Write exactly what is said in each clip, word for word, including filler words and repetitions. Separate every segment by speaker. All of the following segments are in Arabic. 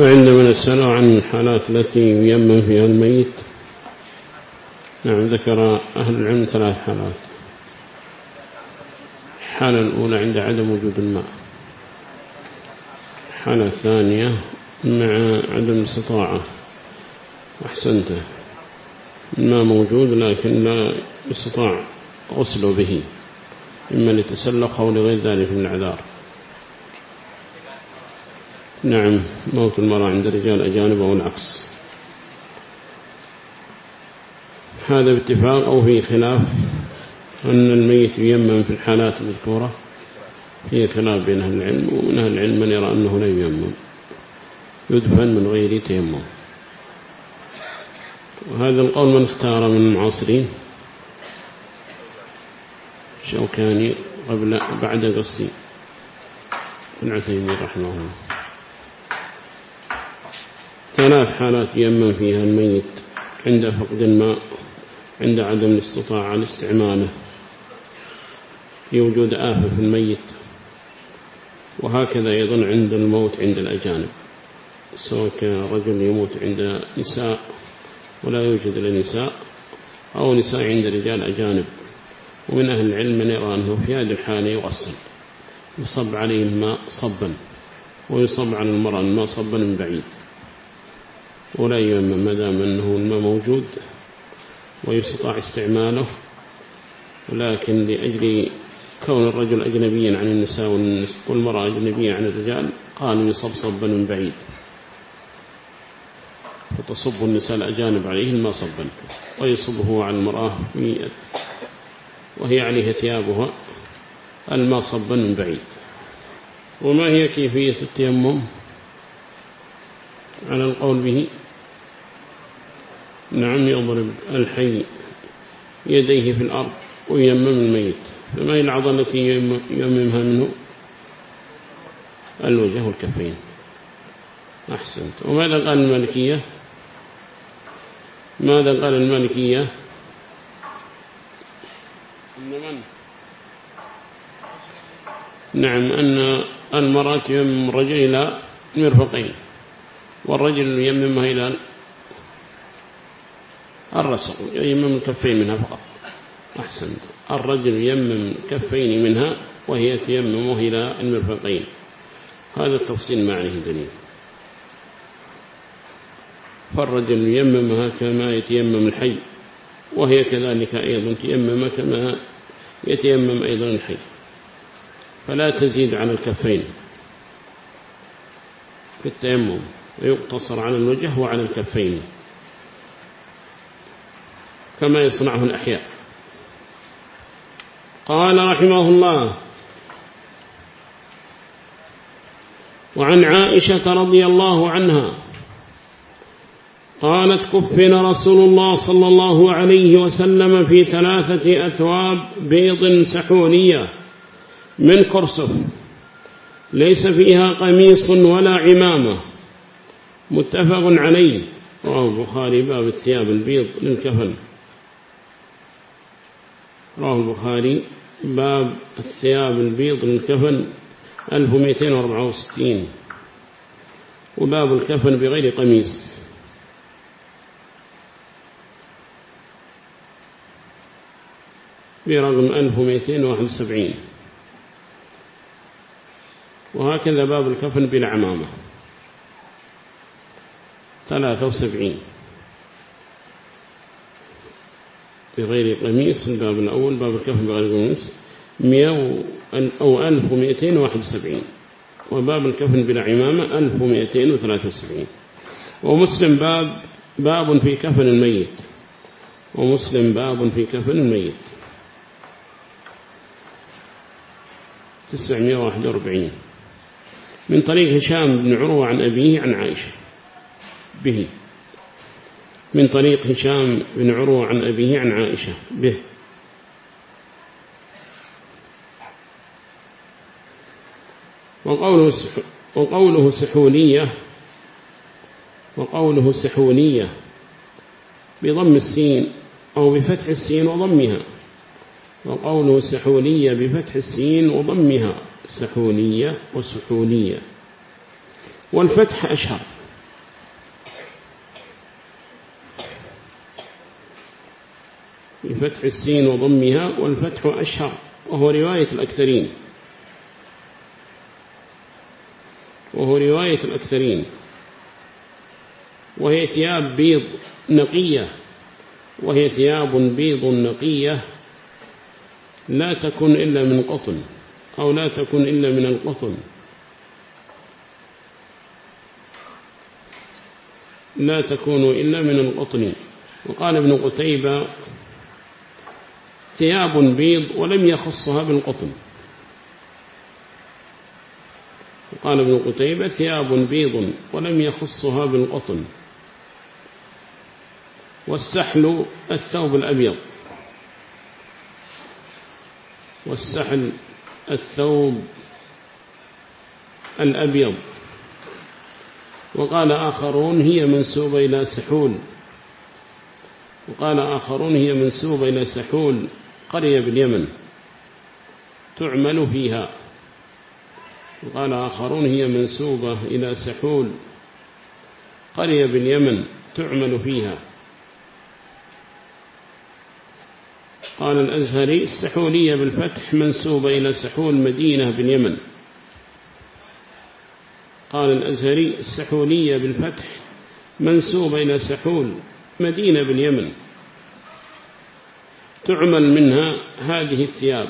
Speaker 1: فعندما نسأل عن الحالات التي ييمم فيها الميت، نعم ذكر أهل العلم ثلاث حالات. الحالة الأولى عند عدم وجود الماء، الحالة الثانية مع عدم الاستطاعة، أحسنته، الماء موجود لكن لا يستطاع غسله به، إما لتسلخ أو لغير ذلك من العذار. نعم موت المرأة عند رجال أجانب أو العكس، هذا باتفاق أو في خلاف أن الميت ييمم في الحالات المذكورة، هي خلاف بين أهل العلم، ومن أهل العلم من يرى أنه لا ييمم، يدفن من غير تيمم. وهذا القول من اختار من المعاصرين، الشوكاني قبل بعد قصي ابن عثيمين رحمه الله. ثلاث حالات ييمم فيها الميت: عند فقد الماء، عند عدم الاستطاعة لاستعماله في وجود آفة في الميت، وهكذا أيضا عند الموت عند الأجانب، سواء كان رجل يموت عند نساء ولا يوجد لنساء، أو نساء عند رجال أجانب. ومن أهل العلم من يرى أنه في هذه الحالة يغسل، يصب عليه الماء صبا، ويصب على المرأة الماء صبا من بعيد، ولا ييمم ما دام أنه الماء موجود ويستطاع استعماله. ولكن لأجل كون الرجل أجنبيا عن النساء والمرأة أجنبية عن الرجال، قالوا يصب صبا من بعيد، فتصب النساء الأجانب عليه الماء صبا، ويصبه على المرأة وهي عليها ثيابها الماء صبا من بعيد. وما هي كيفية التيمم على القول به؟ نعم يضرب الحي يديه في الأرض وييمم الميت. فما هي الأعضاء التي ييممها منه؟ الوجه والكفين. أحسنت. وماذا قال المالكية؟ ماذا قال المالكية؟ من؟ نعم أن المرأة تيمم الرجل إلى المرفقين، والرجل ييممها إلى الرسغ، ييمم الكفين منها فقط. أحسنت. الرجل ييمم كفين منها وهي تيممه إلى المرفقين. هذا التفصيل ما عليه دليل. فالرجل ييممها كما يتيمم الحي، وهي كذلك أيضا تيمم كما يتيمم أيضا الحي، فلا تزيد على الكفين في التيمم، ويقتصر على الوجه وعلى الكفين كما يصنعه الأحياء. قال رحمه الله: وعن عائشة رضي الله عنها قالت: كفن رسول الله صلى الله عليه وسلم في ثلاثة أثواب بيض سحونية من كرسف، ليس فيها قميص ولا عمامة، متفق عليه. رواه البخاري باب الثياب البيض للكفن. رواه البخاري باب الثياب البيض للكفن ألف ومئتين وأربعة وستين، وباب الكفن بغير قميص برقم ألف ومئتين وواحد وسبعين، وهكذا باب الكفن بالعمامة ثلاثة وسبعين بغير قميص. الباب الأول باب الكفن بغير قميص مئة أو ألف ومئتين وواحد وسبعين، وباب الكفن بلا عمامة ألف ومئتين وثلاثة وسبعين. ومسلم باب باب في كفن الميت، ومسلم باب في كفن الميت تسعمائة وواحد وأربعين، من طريق هشام بن عروة عن أبيه عن عائشة به، من طريق هشام بن عروة عن أبيه عن عائشة به. وقوله وقوله سحونية وقوله سحونية بضم السين أو بفتح السين وضمها، وقوله سحونية بفتح السين وضمها، سحونية وسحونية، والفتح أشهر بفتح السين وضمها، والفتح أشهر وهو رواية الأكثرين وهو رواية الأكثرين وهي ثياب بيض نقية وهي ثياب بيض نقية لا تكون إلا من قطن أو لا تكون إلا من القطن لا تكون إلا من القطن. وقال ابن قتيبة ثياب بيض ولم يخصها بالقطن. وقال ابن قتيبة ثياب بيض ولم يخصها بالقطن. والسحل الثوب الأبيض والسحل الثوب الأبيض. وقال آخرون هي منسوبة إلى سحول وقال آخرون هي منسوبة إلى سحول قرية باليمن تعمل فيها. وقال آخرون هي منسوبة إلى سحول قرية باليمن تعمل فيها. قال الأزهري السحولية بالفتح منسوبة إلى سحول مدينة باليمن. قال الأزهري السحولية بالفتح منسوبة إلى سحول مدينة باليمن تعمل منها هذه الثياب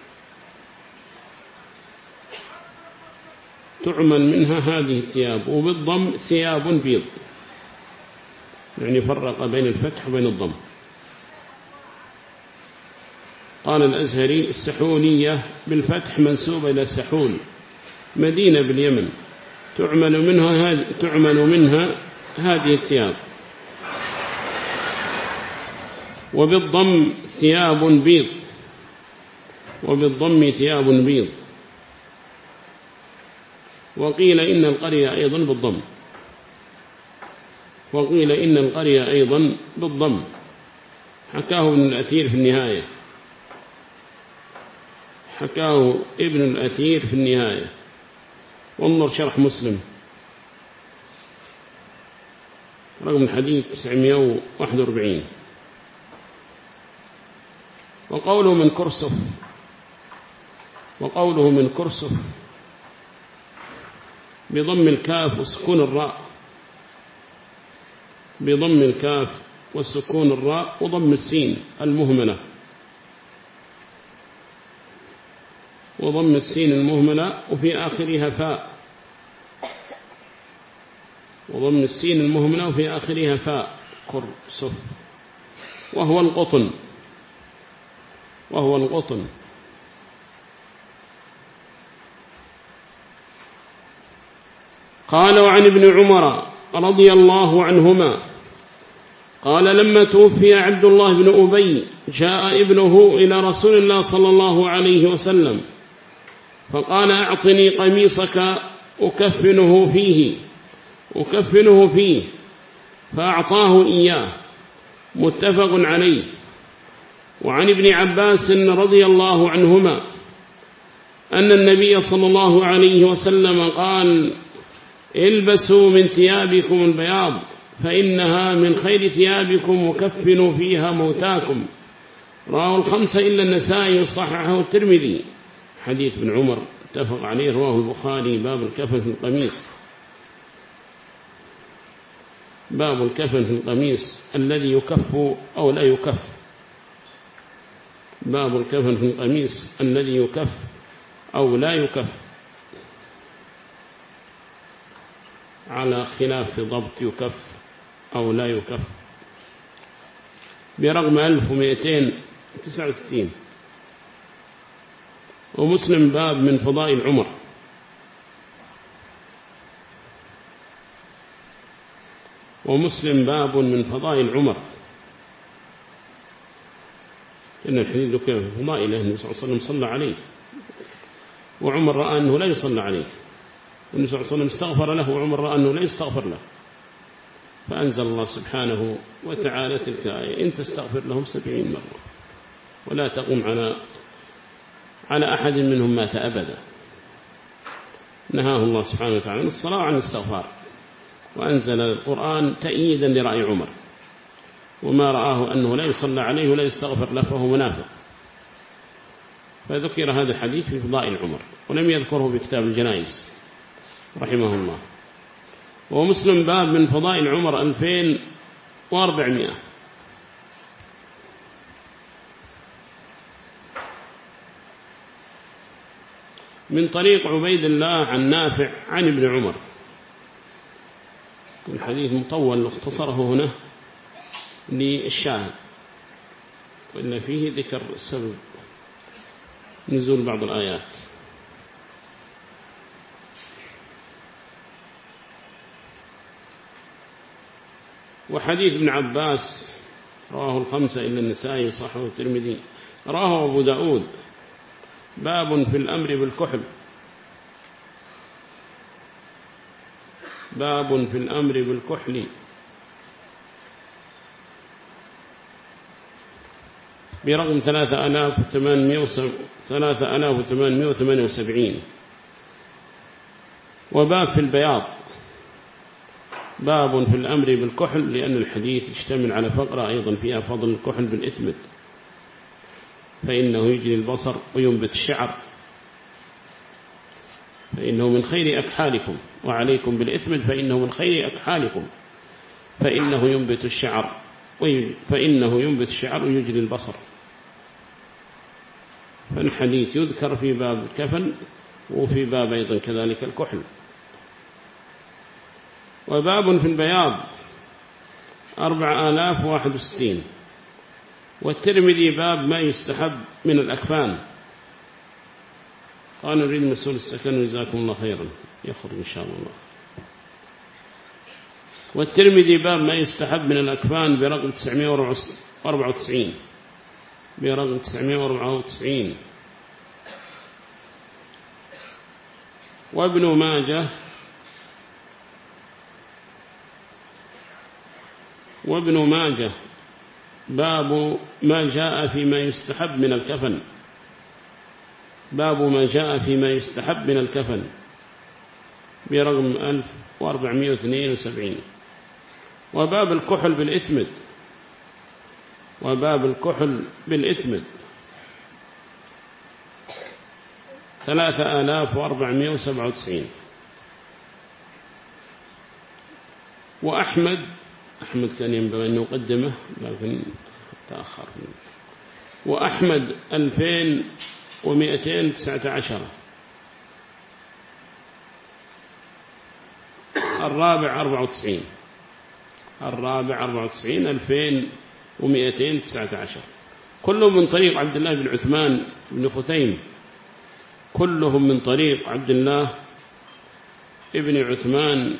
Speaker 1: تعمل منها هذه الثياب وبالضم ثياب بيض، يعني فرق بين الفتح وبين الضم. قال الأزهري السحولية بالفتح منسوبة إلى سحول مدينة باليمن تعمل منها هذه تعمل منها هذه الثياب، وبالضم ثياب بيض وبالضم ثياب بيض. وقيل إن القرية أيضا بالضم وقيل إن القرية أيضا بالضم. حكاه ابن الأثير في النهاية حكاه ابن الأثير في النهاية. وانظر شرح مسلم رقم الحديث تسعمائة وواحد وأربعين. وقوله من كرسف وقوله من كرسف بضم الكاف وسكون الراء بضم الكاف وسكون الراء وضم السين المهملة وضم السين المهملة وفي آخرها فاء وضم السين المهملة وفي آخرها فاء كرسف وهو القطن وهو القطن. قال وعن ابن عمر رضي الله عنهما قال لما توفي عبد الله بن أبي جاء ابنه إلى رسول الله صلى الله عليه وسلم فقال أعطني قميصك أكفنه فيه أكفنه فيه فأعطاه إياه متفق عليه. وعن ابن عباس رضي الله عنهما أن النبي صلى الله عليه وسلم قال البسوا من ثيابكم البياض فإنها من خير ثيابكم وكفنوا فيها موتاكم. رواه الخمسة إلا النسائي وصححه الترمذي. حديث ابن عمر اتفق عليه رواه البخاري. باب الكفن في القميص باب الكفن في القميص الذي يكف أو لا يكف باب الكفن في القميص الذي يكف أو لا يكف على خلاف ضبط يكف أو لا يكف برقم ألف ومئتين وتسعة وستين. ومسلم باب من فضائل عمر ومسلم باب من فضائل عمر إن الحديث ذكر في فضائله النبي صلى الله عليه وسلم صلى عليه وعمر رأى أنه لا يصلى عليه والنبي صلى الله عليه وسلم استغفر له وعمر رأى أنه لا يستغفر له فأنزل الله سبحانه وتعالى تلك آية إن تستغفر لهم سبعين مرة ولا تقوم على على أحد منهم مات أبدا. نهاه الله سبحانه وتعالى عن الصلاة وعن الاستغفار وأنزل القرآن تأييدا لرأي عمر. وما رآه أنه لا يصلى عليه ولا يستغفر له فهو منافق. فذكر هذا الحديث في فضائل عمر ولم يذكره بكتاب الجنائز رحمه الله. ومسلم باب من فضائل عمر ألفين وأربعمائة. من طريق عبيد الله عن نافع عن ابن عمر. الحديث مطول اختصره هنا للشاهد، وإن فيه ذكر سبب نزول بعض الآيات. وحديث ابن عباس رواه الخمسة إلا النسائي وصححه الترمذي. رواه أبو داود باب في الأمر بالكحل. باب في الأمر بالكحل برقم ثلاثة آلاف وثمانمائة وثمانية وسبعين. وباب في البياض. باب في الأمر بالكحل لأن الحديث يشتمل على فقرة أيضا فيها فضل الكحل بالإثمد، فإنه يجري البصر وينبت الشعر، فإنه من خير أكحالكم، وعليكم بالإثمد فإنه من خير أكحالكم، فإنه ينبت الشعر فإنه ينبت الشعر ويجري البصر. فالحديث يذكر في باب الكفن وفي باب أيضا كذلك الكحل. وباب في البياض أربع آلاف واحد وستين. والترمذي باب ما يستحب من الأكفان. قال نريد مسؤول السكن وجزاكم الله خيرا يخرج إن شاء الله. والترمذي باب ما يستحب من الأكفان برقم تسعمائة وأربعة وتسعين. برقم تسعمائة وأربعة وتسعين. وابن ماجه وابن ماجه باب ما جاء فيما يستحب من الكفن. باب ما جاء فيما يستحب من الكفن برقم ألف وأربعمائة واثنين وسبعين. وباب الكحل بالإثمد. وباب الكحل بالإثمد ثلاثة آلاف وأربعمائة وسبعة وتسعين. وأحمد أحمد كان ينبغي أن يقدمه لكن تأخر. وأحمد ألفين ومئتين وتسعة عشر. الرابع أربعة وتسعين. الرابع أربعة وتسعين ألفين ومئتين وتسعة عشر. كلهم من طريق عبد الله بن عثمان بن خثيم. كلهم من طريق عبد الله ابن عثمان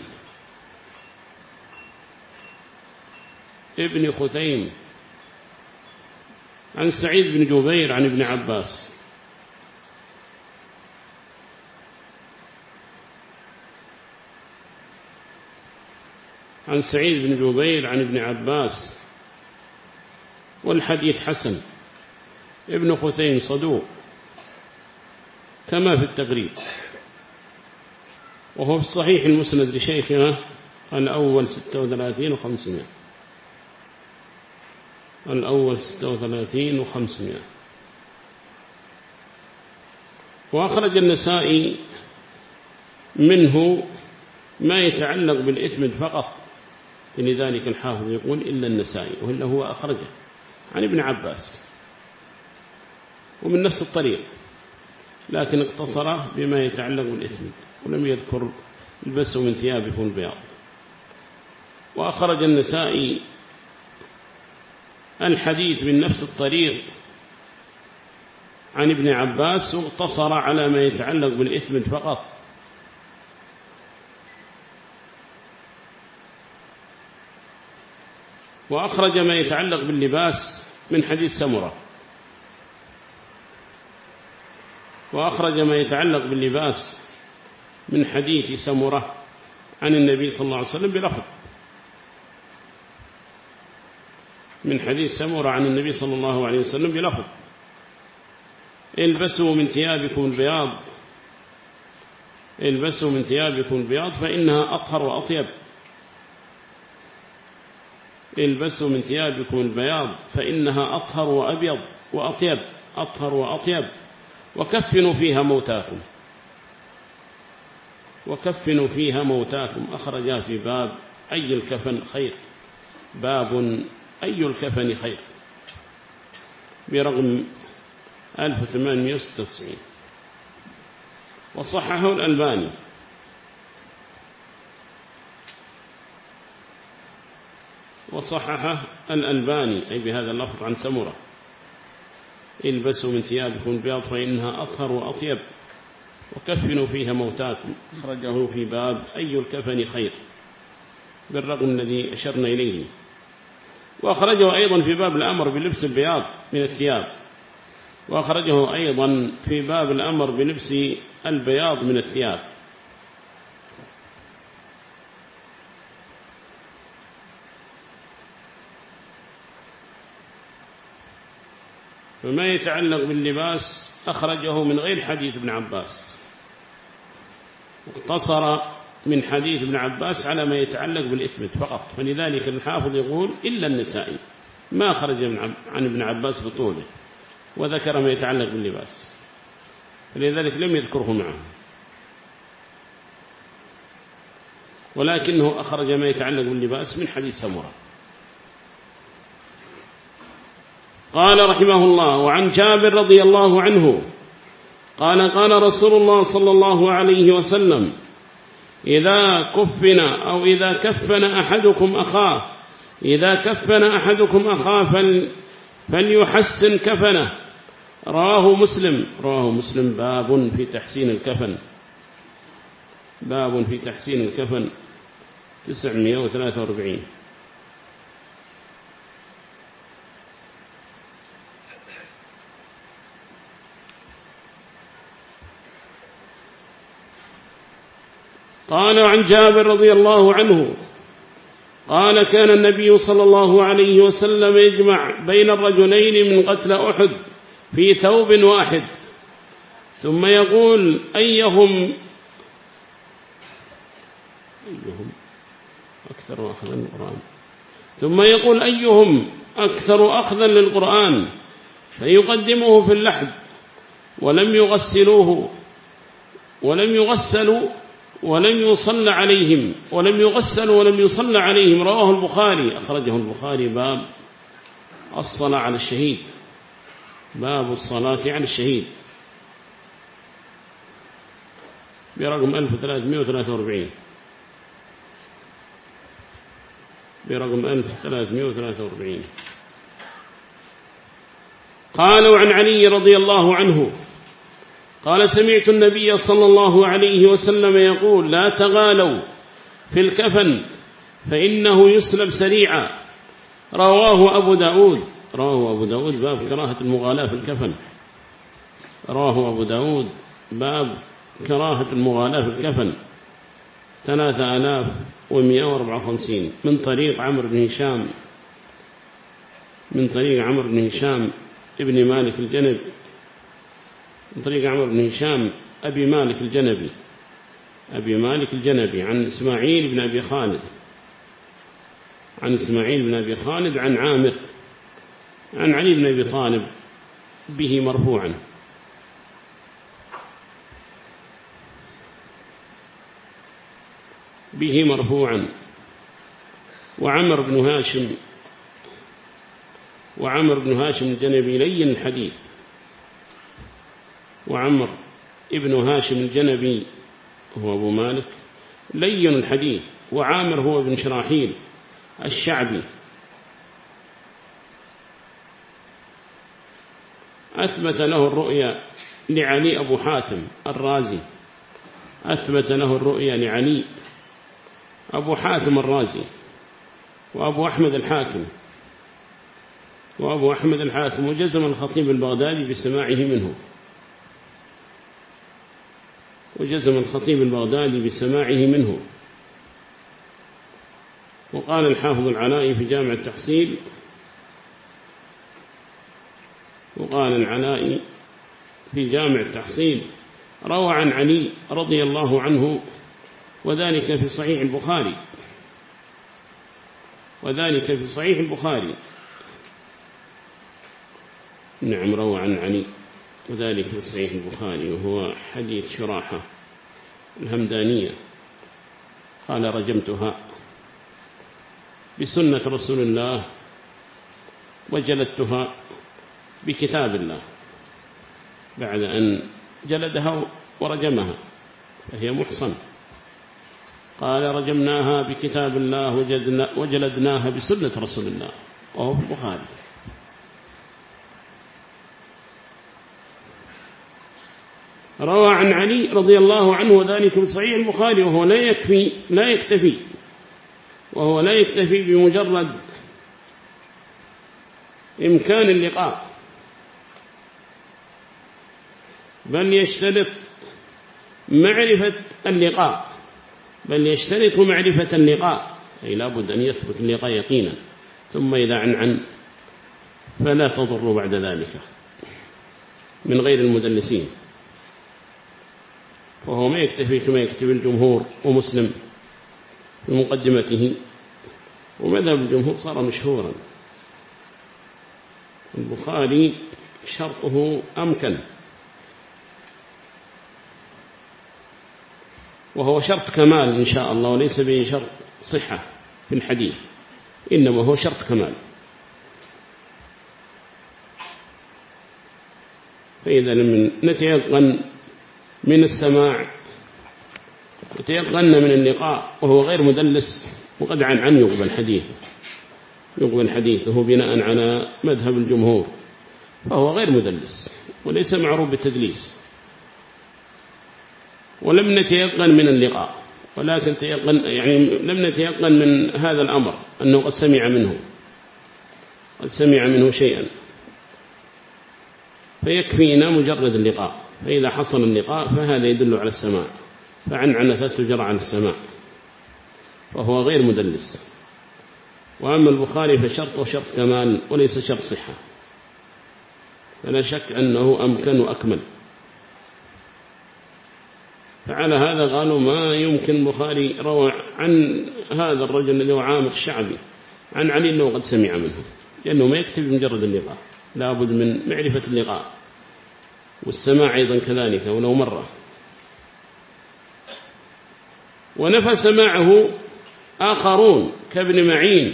Speaker 1: ابن خثيم عن سعيد بن جبير عن ابن عباس. عن سعيد بن جبير عن ابن عباس. والحديث حسن. ابن خثيم صدوق كما في التقريب، وهو في الصحيح المسند لشيخنا الأول ستة وثلاثين وخمسمائة. الأول ستة وثلاثين وخمسمائة. وأخرج النسائي منه ما يتعلق بالإثم فقط، لذلك الحافظ يقول إلا النسائي، وإلا هو أخرجه عن ابن عباس ومن نفس الطريق، لكن اقتصر بما يتعلق بالإثم ولم يذكر البسوا من ثيابكم البياض. وأخرج النسائي الحديث من نفس الطريق عن ابن عباس واقتصر على ما يتعلق بالإثم فقط. وأخرج ما يتعلق باللباس من حديث سمرة. وأخرج ما يتعلق باللباس من حديث سمرة عن النبي صلى الله عليه وسلم بلفظ، من حديث سمرة عن النبي صلى الله عليه وسلم بلفظ: البسوا من ثيابكم البياض البسوا من ثيابكم البياض فإنها أطهر وأطيب. البسوا من ثيابكم البياض فإنها أطهر وأبيض وأطيب أطهر وأطيب وكفنوا فيها موتاكم وكفنوا فيها موتاكم. أخرجها في باب أي الكفن خير، باب أي الكفن خير، برقم ألف وثمانمئة وستة وتسعين. وصححه الألباني. وصححه الألباني أي بهذا اللفظ عن سمرة: البسوا من ثيابكم البياض فإنها أطهر وأطيب وكفنوا فيها موتاكم. أخرجه في باب أي الكفن خير، بالرقم الذي أشرنا إليه. وأخرجه أيضا في باب الأمر بلبس البياض من الثياب، وأخرجه أيضا في باب الأمر بلبس البياض من الثياب. فما يتعلق باللباس أخرجه من غير حديث ابن عباس، اقتصر من حديث ابن عباس على ما يتعلق بالإثبت فقط، فلذلك الحافظ يقول إلا النسائي ما خرج عن ابن عباس بطوله وذكر ما يتعلق باللباس، فلذلك لم يذكره معه، ولكنه أخرج ما يتعلق باللباس من حديث سمرة. قال رحمه الله: وعن جابر رضي الله عنه قال: قال رسول الله صلى الله عليه وسلم: إذا كفن أو إذا كفن أحدكم أخاه إذا كفن أحدكم أخاه فليحسن كفنه. رواه مسلم. رواه مسلم. باب في تحسين الكفن، باب في تحسين الكفن تسعمائة وثلاثة وأربعين. قال: عن جابر رضي الله عنه قال: كان النبي صلى الله عليه وسلم يجمع بين الرجلين من قتل أحد في ثوب واحد، ثم يقول: أيهم أيهم أكثر أخذا للقرآن ثم يقول أيهم أكثر أخذا للقرآن، فيقدمه في اللحد ولم يغسلوه ولم يغسلوا ولم يصلى عليهم ولم يغسلوا ولم يصلى عليهم. رواه البخاري. أخرجه البخاري. باب الصلاة على الشهيد، باب الصلاة على الشهيد، برقم ألف وثلاثمائة وثلاثة وأربعين، برقم ألف وثلاثمائة وثلاثة وأربعين. قالوا: عن علي رضي الله عنه قال: سمعت النبي صلى الله عليه وسلم يقول: لا تغالوا في الكفن فإنه يسلب سريعا. رواه أبو داود. رواه أبو داود. باب كراهة المغالاة في الكفن. رواه أبو داود. باب كراهة المغالاة في الكفن ثلاثة آلاف ومئة وأربعة وخمسين، من طريق عمرو بن هشام من طريق عمرو بن هشام ابن مالك الجنبي من طريق عمرو بن هشام أبي مالك الجنبي أبي مالك الجنبي عن إسماعيل بن أبي خالد عن إسماعيل بن أبي خالد عن عامر عن علي بن أبي طالب به مرفوعا. به مرفوعا. وعمر بن هاشم وعمر بن هاشم الجنبي لين الحديث. وعمر ابن هاشم الجنبي هو أبو مالك لين الحديث. وعامر هو بن شراحيل الشعبي. أثبت له الرؤيا لعلي أبو حاتم الرازي أثبت له الرؤيا لعلي أبو حاتم الرازي وأبو أحمد الحاكم وأبو أحمد الحاكم وجزم الخطيب البغدادي بسماعه منه وجزم الخطيب البغدادي بسماعه منه. وقال الحافظ العلائي في جامع التحصيل وقال العلائي في جامع التحصيل روى عن علي رضي الله عنه وذلك في صحيح البخاري وذلك في صحيح البخاري. نعم روى عن علي وذلك في صحيح البخاري، وهو حديث شراحة الهمدانية قال رجمتها بسنة رسول الله وجلدتها بكتاب الله، بعد أن جلدها ورجمها فهي محصن. قال رجمناها بكتاب الله وجلدناها بسنة رسول الله، وهو في البخاري. روى عن علي رضي الله عنه وذلك في صحيح البخاري، وهو لا يكفي لا يكتفي وهو لا يكتفي بمجرد إمكان اللقاء، بل يشترط معرفة اللقاء بل يشترط معرفة اللقاء أي لابد أن يثبت اللقاء يقينا، ثم إذا عن عن فلا تضر بعد ذلك من غير المدلسين. وهو ما يكتفي كما يكتفي الجمهور ومسلم في مقدمته، ومذهب الجمهور صار مشهورا. البخاري شرطه أمكن، وهو شرط كمال إن شاء الله، وليس به شرط صحة في الحديث، إنما هو شرط كمال. فإذا لم نتيقن من السماع وتيقن من اللقاء وهو غير مدلس وقد عن عن يقبل حديثه يقبل حديثه بناء على مذهب الجمهور، فهو غير مدلس وليس معروف بالتدليس. ولم نتيقن من اللقاء، ولكن تيقن يعني لم نتيقن من هذا الأمر أنه قد سمع منه قد سمع منه شيئا، فيكفينا مجرد اللقاء. فإذا حصل اللقاء فهذا يدل على السماع، فعن عنثة تجرى على السماع، فهو غير مدلس. وأما البخاري فشرط شرط كمال وليس شرط صحة، فلا شك أنه أمكن وأكمل. فعلى هذا قالوا ما يمكن البخاري روى عن هذا الرجل الذي هو عامر الشعبي عن علي أنه قد سمع منه، لأنه ما يكتب مجرد اللقاء، لابد من معرفة اللقاء والسماع أيضا كذلك ولو مرة. ونفى سماعه آخرون كابن معين،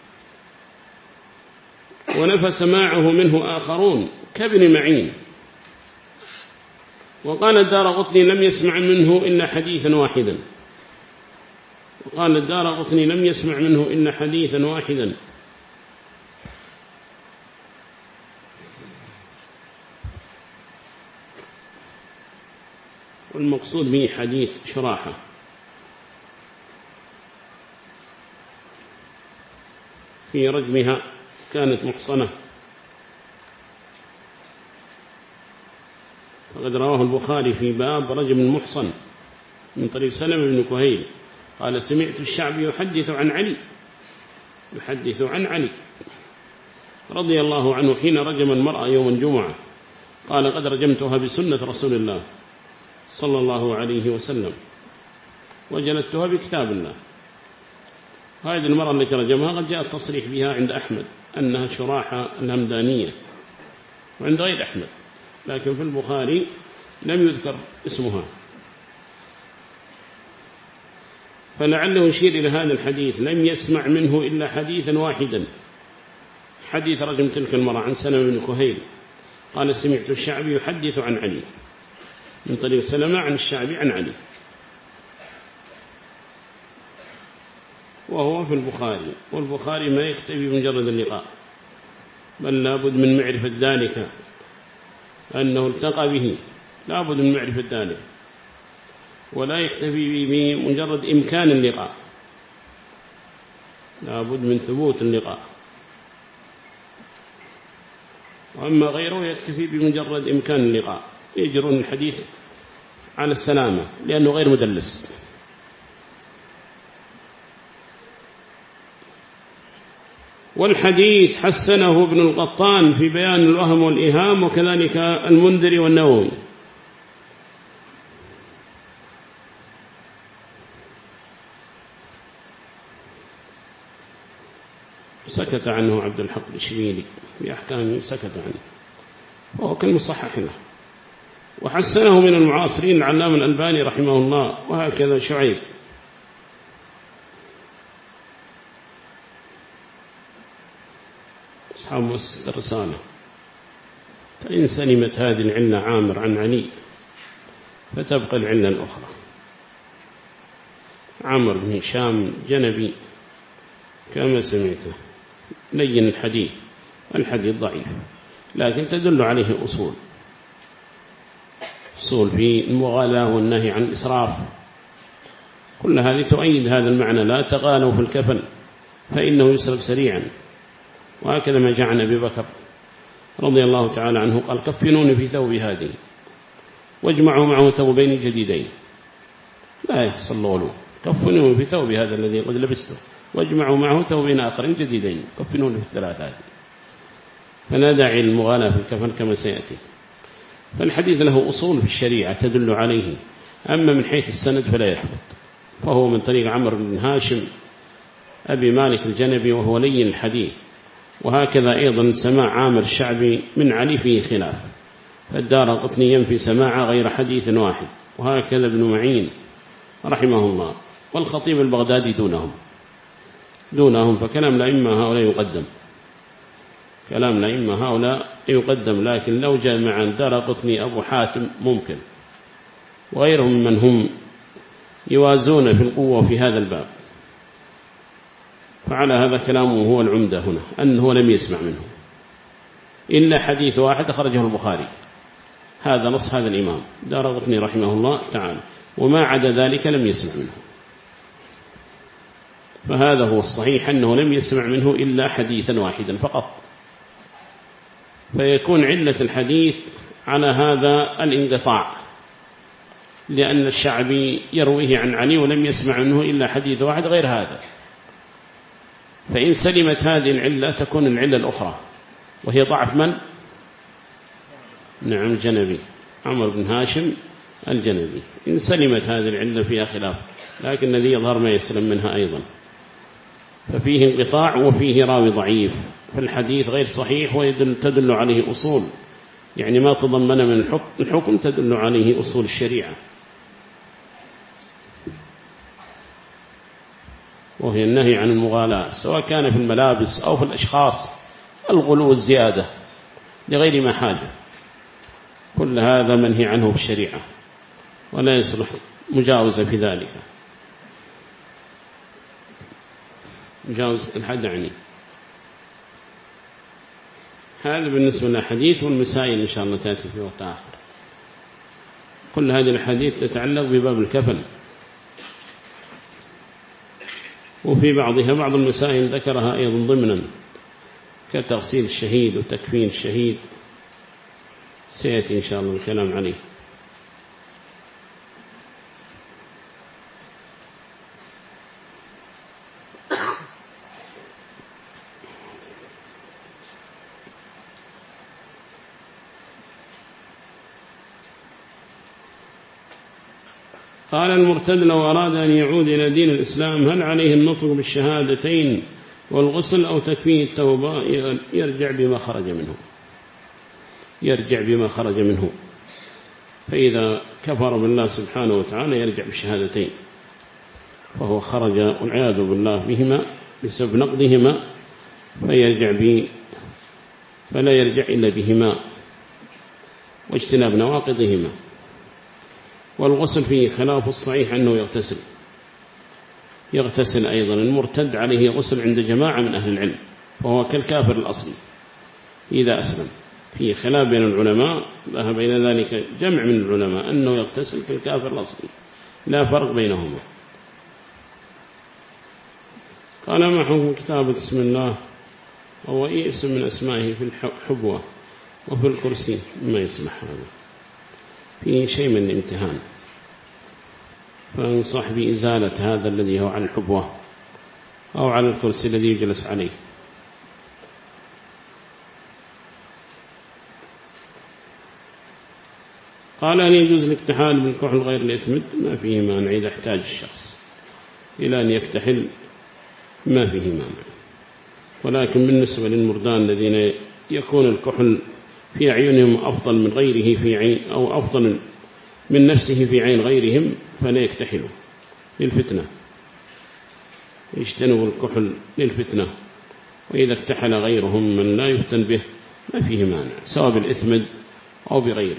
Speaker 1: ونفى سماعه منه آخرون كابن معين. وقال الدارقطني لم يسمع منه إلا حديثا واحدا وقال الدارقطني لم يسمع منه إلا حديثا واحدا والمقصود به حديث شراحة. في رجمها كانت محصنة، فقد رواه البخاري في باب رجم المحصن من طريق سلمة بن كهيل قال سمعت الشعبي يحدث عن علي يحدث عن علي رضي الله عنه حين رجم المرأة يوم الجمعة، قال قد رجمتها بسنة رسول الله صلى الله عليه وسلم وجلدتها بكتاب الله. هذه المرأة التي رجمها قد جاء التصريح بها عند أحمد أنها شراحة الهمدانية وعند غير أحمد، لكن في البخاري لم يذكر اسمها، فلعله يشير إلى هذا الحديث لم يسمع منه إلا حديثا واحدا، حديث رجم تلك المرأة عن سلمة بن كهيل قال سمعت الشعبي يحدث عن علي من طريق سلمة عن الشعبي عن علي، وهو في البخاري. والبخاري ما يكتفي بمجرد اللقاء، بل لابد من معرفة ذلك أنه التقى به، لابد من معرفة ذلك، ولا يكتفي بمجرد إمكان اللقاء، لابد من ثبوت اللقاء. وأما غيره يكتفي بمجرد إمكان اللقاء، يجرون الحديث على السلامة لأنه غير مدلس. والحديث حسنه ابن القطان في بيان الوهم والإيهام، وكذلك المنذري والنووي. سكت عنه عبد الحق الإشبيلي بأحكامه، سكت عنه وهو كالمصحح له، وحسنه من المعاصرين العلامة الألباني رحمه الله، وهكذا شعيب. أصحاب مؤسسة الرسالة. فإن سلمت هذه العلة عامر عن علي فتبقى العلة الأخرى. عمرو بن هشام جنبي كما سمعته لين الحديث، الحديث ضعيف، لكن تدل عليه أصول أصول في المغالاة والنهي عن الإسراف، كل هذه تؤيد هذا المعنى. لا تغالوا في الكفن فإنه يسرب سريعا، وهكذا ما جاء عن أبي بكر رضي الله تعالى عنه قال كفنوني في ثوب هذه واجمعوا معه ثوبين جديدين لا يحصل له، كفنوني في ثوب هذا الذي قد لبسته واجمعوا معه ثوبين آخرين جديدين، كفنوني في الثلاث هذه. فلا داعي للمغالاة في الكفن كما سيأتي. فالحديث له أصول في الشريعة تدل عليه، أما من حيث السند فلا يثبت، فهو من طريق عمرو بن هاشم أبي مالك الجنبي وهو لين الحديث. وهكذا أيضا سماع عامر الشعبي من علي فيه خلاف، فالدارقطني ينفي سماع غير حديث واحد، وهكذا ابن معين رحمه الله، والخطيب البغدادي دونهم دونهم فكلام الأئمة هؤلاء يقدم، كلام الأئمة هؤلاء يقدم. لكن لو جاء مع الدارقطني أبو حاتم ممكن، وغيرهم من هم يوازون في القوة في هذا الباب. فعلى هذا كلامه هو العمدة هنا، أنه لم يسمع منه إلا حديث واحد خرجه البخاري، هذا نص هذا الإمام دارقطني رحمه الله تعالى، وما عدا ذلك لم يسمع منه. فهذا هو الصحيح أنه لم يسمع منه إلا حديثا واحدا فقط، فيكون علة الحديث على هذا الانقطاع، لأن الشعبي يرويه عن علي ولم يسمع منه إلا حديث واحد غير هذا. فإن سلمت هذه العلة تكون العلة الأخرى، وهي ضعف من؟ نعم الجنبي، عمرو بن هاشم الجنبي. إن سلمت هذه العلة فيها خلاف، لكن الذي يظهر ما يسلم منها أيضا. ففيه انقطاع وفيه راوي ضعيف، فالحديث غير صحيح وتدل عليه أصول، يعني ما تضمن من الحكم تدل عليه أصول الشريعة، وهي النهي عن المغالاة، سواء كان في الملابس أو في الأشخاص، الغلو والزيادة لغير ما حاجة، كل هذا منهي عنه بالشريعة ولا يصلح مجاوزة في ذلك، مجاوز الحد عني. هذا بالنسبة للحديث، والمسائل إن شاء الله تأتي في وقت آخر. كل هذه الحديث تتعلق بباب الكفن، وفي بعضها بعض المسائل ذكرها أيضا ضمنا كتغسيل الشهيد وتكفين الشهيد، سيأتي إن شاء الله الكلام عليه. قال المرتد لو أراد أن يعود إلى دين الإسلام هل عليه النطق بالشهادتين والغسل أو تكفيه التوبة؟ يرجع بما خرج منه يرجع بما خرج منه فإذا كفر بالله سبحانه وتعالى يرجع بالشهادتين، فهو خرج والعياذ بالله بهما بسبب نقضهما، فيرجع به فلا يرجع إلا بهما واجتناب نواقضهما. والغسل فيه خلاف الصحيح أنه يغتسل يغتسل أيضا. المرتد عليه غسل عند جماعة من أهل العلم، فهو كالكافر الأصلي إذا أسلم. فيه خلاف بين العلماء، ذهب بين ذلك جمع من العلماء أنه يغتسل كالكافر الأصلي، لا فرق بينهما. قال ما حكم كتابة اسم الله وهو أي اسم من أسمائه في الحبوة وفي الكرسي؟ ما يسمح هذا، فيه شيء من الامتهان، فانصح بإزالة هذا الذي هو على الحبوة أو على الكرسي الذي يجلس عليه. قال أن يجوز الاكتحال بالكحل غير الإثمد؟ ما فيه مانع إذا احتاج الشخص إلى أن يكتحل، ما فيه مانع. ولكن بالنسبة للمردان الذين يكون الكحل في أعينهم أفضل من غيره في عين أو أفضل من نفسه في عين غيرهم فلا يكتحلوا للفتنة، يجتنبوا الكحل للفتنة. وإذا اكتحل غيرهم من لا يفتن به ما فيه مانع، سواء بالإثمد أو بغيره.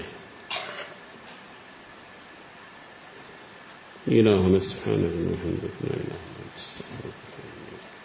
Speaker 1: إلهنا سبحانه وتعالى لا إله إلا أنت استغفرك.